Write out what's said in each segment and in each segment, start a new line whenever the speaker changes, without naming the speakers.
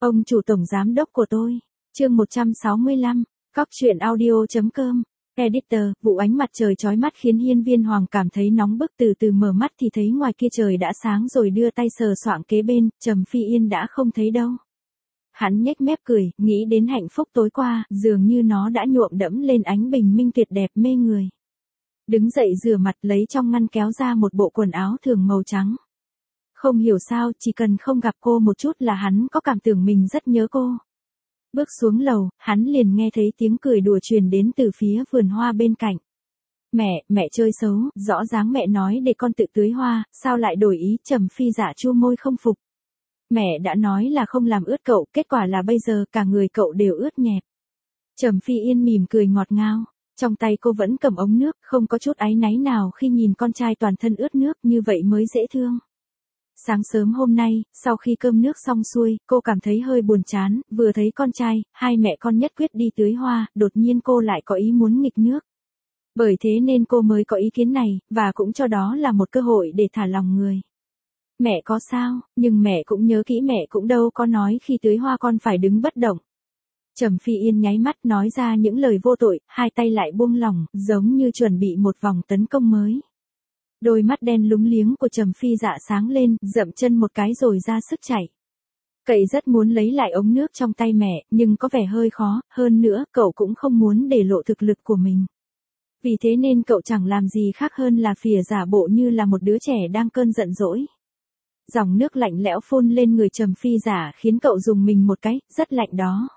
Ông chủ tổng giám đốc của tôi. Chương 165, cóc.audio.com. Editor, vụ ánh mặt trời chói mắt khiến Hiên Viên Hoàng cảm thấy nóng bức, từ từ mở mắt thì thấy ngoài kia trời đã sáng rồi, đưa tay sờ soạng kế bên, Trầm Phi Yên đã không thấy đâu. Hắn nhếch mép cười, nghĩ đến hạnh phúc tối qua, dường như nó đã nhuộm đẫm lên ánh bình minh tuyệt đẹp mê người. Đứng dậy rửa mặt, lấy trong ngăn kéo ra một bộ quần áo thường màu trắng. Không hiểu sao, chỉ cần không gặp cô một chút là hắn có cảm tưởng mình rất nhớ cô. Bước xuống lầu, hắn liền nghe thấy tiếng cười đùa truyền đến từ phía vườn hoa bên cạnh. Mẹ chơi xấu, rõ ràng mẹ nói để con tự tưới hoa, sao lại đổi ý? Trầm Phi Dạ chua môi không phục. Mẹ đã nói là không làm ướt cậu, kết quả là bây giờ cả người cậu đều ướt nhẹp. Trầm Phi Yên mỉm cười ngọt ngào, trong tay cô vẫn cầm ống nước, không có chút áy náy nào khi nhìn con trai toàn thân ướt nước, như vậy mới dễ thương. Sáng sớm hôm nay, sau khi cơm nước xong xuôi, cô cảm thấy hơi buồn chán, vừa thấy con trai, hai mẹ con nhất quyết đi tưới hoa, đột nhiên cô lại có ý muốn nghịch nước. Bởi thế nên cô mới có ý kiến này, và cũng cho đó là một cơ hội để thả lòng người. Mẹ có sao, nhưng mẹ cũng nhớ kỹ, mẹ cũng đâu có nói khi tưới hoa con phải đứng bất động. Trầm Phi Yên nháy mắt nói ra những lời vô tội, hai tay lại buông lỏng, giống như chuẩn bị một vòng tấn công mới. Đôi mắt đen lúng liếng của Trầm Phi Dạ sáng lên, dậm chân một cái rồi ra sức chạy. Cậu rất muốn lấy lại ống nước trong tay mẹ, nhưng có vẻ hơi khó, hơn nữa cậu cũng không muốn để lộ thực lực của mình. Vì thế nên cậu chẳng làm gì khác hơn là phìa giả bộ như là một đứa trẻ đang cơn giận dỗi. Dòng nước lạnh lẽo phun lên người Trầm Phi Dạ khiến cậu rùng mình một cái, rất lạnh đó.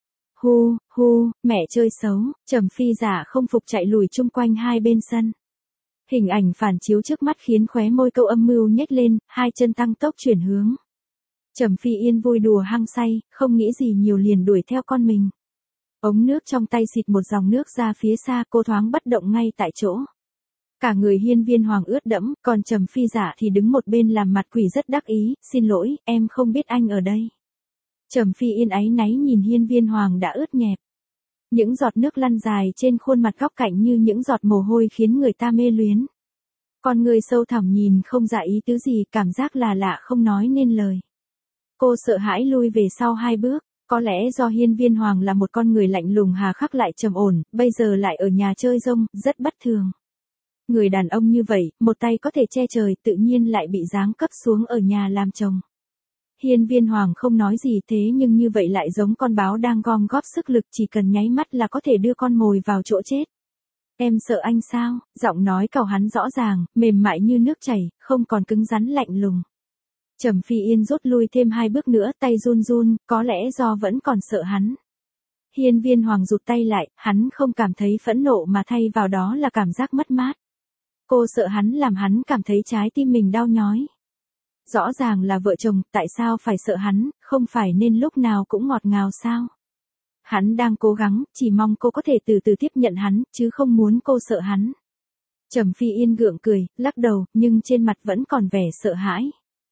Hu, mẹ chơi xấu, Trầm Phi Dạ không phục chạy lùi chung quanh hai bên sân. Hình ảnh phản chiếu trước mắt khiến khóe môi cậu âm mưu nhếch lên, hai chân tăng tốc chuyển hướng. Trầm Phi Yên vui đùa hăng say, không nghĩ gì nhiều liền đuổi theo con mình. Ống nước trong tay xịt một dòng nước ra phía xa, cô thoáng bất động ngay tại chỗ. Cả người Hiên Viên Hoàng ướt đẫm, còn Trầm Phi Dạ thì đứng một bên làm mặt quỷ rất đắc ý, xin lỗi, em không biết anh ở đây. Trầm Phi Yên áy náy nhìn Hiên Viên Hoàng đã ướt nhẹp. Những giọt nước lăn dài trên khuôn mặt góc cạnh như những giọt mồ hôi khiến người ta mê luyến. Con người sâu thẳm nhìn không ra ý tứ gì, cảm giác là lạ không nói nên lời. Cô sợ hãi lui về sau hai bước, có lẽ do Hiên Viên Hoàng là một con người lạnh lùng hà khắc lại trầm ổn, bây giờ lại ở nhà chơi rông, rất bất thường. Người đàn ông như vậy, một tay có thể che trời, tự nhiên lại bị giáng cấp xuống ở nhà làm chồng. Hiên Viên Hoàng không nói gì, thế nhưng như vậy lại giống con báo đang gom góp sức lực, chỉ cần nháy mắt là có thể đưa con mồi vào chỗ chết. Em sợ anh sao? Giọng nói cậu hắn rõ ràng, mềm mại như nước chảy, không còn cứng rắn lạnh lùng. Trầm Phi Yên rút lui thêm hai bước nữa, tay run run, có lẽ do vẫn còn sợ hắn. Hiên Viên Hoàng rụt tay lại, hắn không cảm thấy phẫn nộ mà thay vào đó là cảm giác mất mát. Cô sợ hắn làm hắn cảm thấy trái tim mình đau nhói. Rõ ràng là vợ chồng, tại sao phải sợ hắn, không phải nên lúc nào cũng ngọt ngào sao? Hắn đang cố gắng, chỉ mong cô có thể từ từ tiếp nhận hắn, chứ không muốn cô sợ hắn. Trầm Phi Yên gượng cười, lắc đầu, nhưng trên mặt vẫn còn vẻ sợ hãi.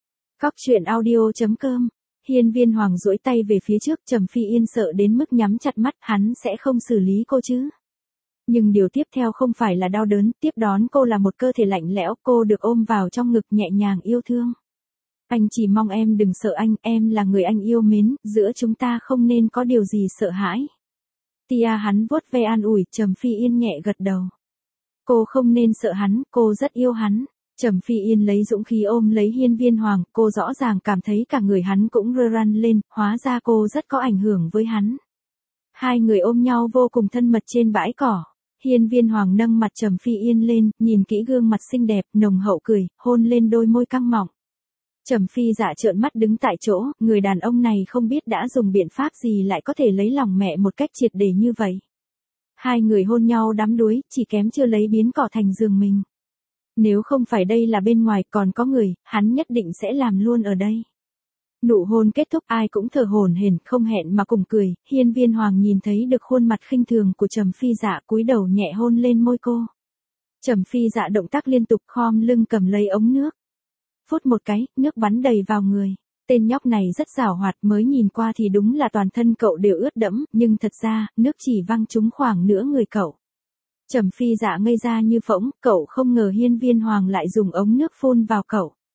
Cóc.audio.com. Hiên Viên Hoàng duỗi tay về phía trước, Trầm Phi Yên sợ đến mức nhắm chặt mắt, hắn sẽ không xử lý cô chứ? Nhưng điều tiếp theo không phải là đau đớn, tiếp đón cô là một cơ thể lạnh lẽo, cô được ôm vào trong ngực nhẹ nhàng yêu thương. Anh chỉ mong em đừng sợ anh, em là người anh yêu mến, giữa chúng ta không nên có điều gì sợ hãi. Tia hắn vuốt ve an ủi, Trầm Phi Yên nhẹ gật đầu. Cô không nên sợ hắn, cô rất yêu hắn. Trầm Phi Yên lấy dũng khí ôm lấy Hiên Viên Hoàng, cô rõ ràng cảm thấy cả người hắn cũng rơ răn lên, hóa ra cô rất có ảnh hưởng với hắn. Hai người ôm nhau vô cùng thân mật trên bãi cỏ. Hiên Viên Hoàng nâng mặt Trầm Phi Yên lên, nhìn kỹ gương mặt xinh đẹp, nồng hậu cười, hôn lên đôi môi căng mọng. Trầm Phi Dạ trợn mắt đứng tại chỗ, người đàn ông này không biết đã dùng biện pháp gì lại có thể lấy lòng mẹ một cách triệt để như vậy. Hai người hôn nhau đắm đuối, chỉ kém chưa lấy biến cỏ thành giường mình. Nếu không phải đây là bên ngoài còn có người, hắn nhất định sẽ làm luôn ở đây. Nụ hôn kết thúc, ai cũng thở hổn hển, không hẹn mà cùng cười. Hiên Viên Hoàng nhìn thấy được khuôn mặt khinh thường của Trầm Phi Dạ, cúi đầu nhẹ hôn lên môi cô. Trầm Phi Dạ động tác liên tục, khom lưng cầm lấy ống nước. Phút một cái, nước bắn đầy vào người. Tên nhóc này rất giảo hoạt, mới nhìn qua thì đúng là toàn thân cậu đều ướt đẫm, nhưng thật ra, nước chỉ văng trúng khoảng nửa người cậu. Trầm Phi Dạ ngây ra như phỗng, cậu không ngờ Hiên Viên Hoàng lại dùng ống nước phun vào cậu.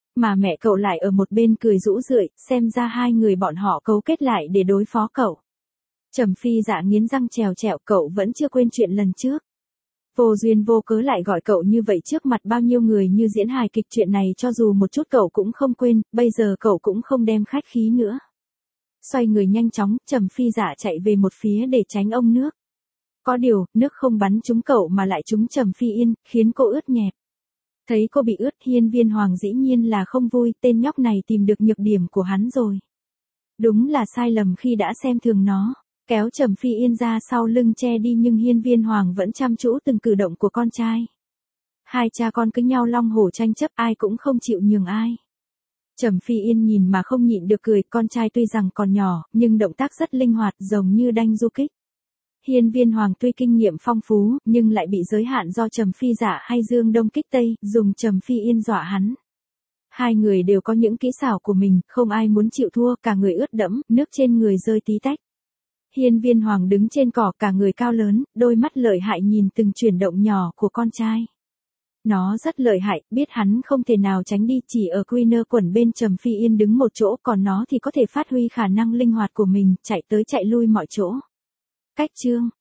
Mà mẹ cậu lại ở một bên cười rũ rượi, xem ra hai người bọn họ cấu kết lại để đối phó cậu. Trầm Phi Dạ nghiến răng trèo trẹo, cậu vẫn chưa quên chuyện lần trước. Vô duyên vô cớ lại gọi cậu như vậy trước mặt bao nhiêu người như diễn hài kịch, chuyện này cho dù một chút cậu cũng không quên, bây giờ cậu cũng không đem khách khí nữa. Xoay người nhanh chóng, Trầm Phi Dạ chạy về một phía để tránh ông nước. Có điều, nước không bắn trúng cậu mà lại trúng Trầm Phi Yên, khiến cô ướt nhẹp. Thấy cô bị ướt, Hiên Viên Hoàng dĩ nhiên là không vui, tên nhóc này tìm được nhược điểm của hắn rồi. Đúng là sai lầm khi đã xem thường nó. Kéo Trầm Phi Yên ra sau lưng che đi, nhưng Hiên Viên Hoàng vẫn chăm chú từng cử động của con trai. Hai cha con cứ nhau long hổ tranh chấp, ai cũng không chịu nhường ai. Trầm Phi Yên nhìn mà không nhịn được cười, con trai tuy rằng còn nhỏ, nhưng động tác rất linh hoạt, giống như đanh du kích. Hiên Viên Hoàng tuy kinh nghiệm phong phú, nhưng lại bị giới hạn do Trầm Phi Dạ hay Dương Đông kích Tây, dùng Trầm Phi Yên dọa hắn. Hai người đều có những kỹ xảo của mình, không ai muốn chịu thua, cả người ướt đẫm, nước trên người rơi tí tách. Hiên Viên Hoàng đứng trên cỏ, cả người cao lớn, đôi mắt lợi hại nhìn từng chuyển động nhỏ của con trai. Nó rất lợi hại, biết hắn không thể nào tránh đi, chỉ ở Queener quẩn bên Trầm Phi Yên đứng một chỗ, còn nó thì có thể phát huy khả năng linh hoạt của mình, chạy tới chạy lui mọi chỗ. Cách chương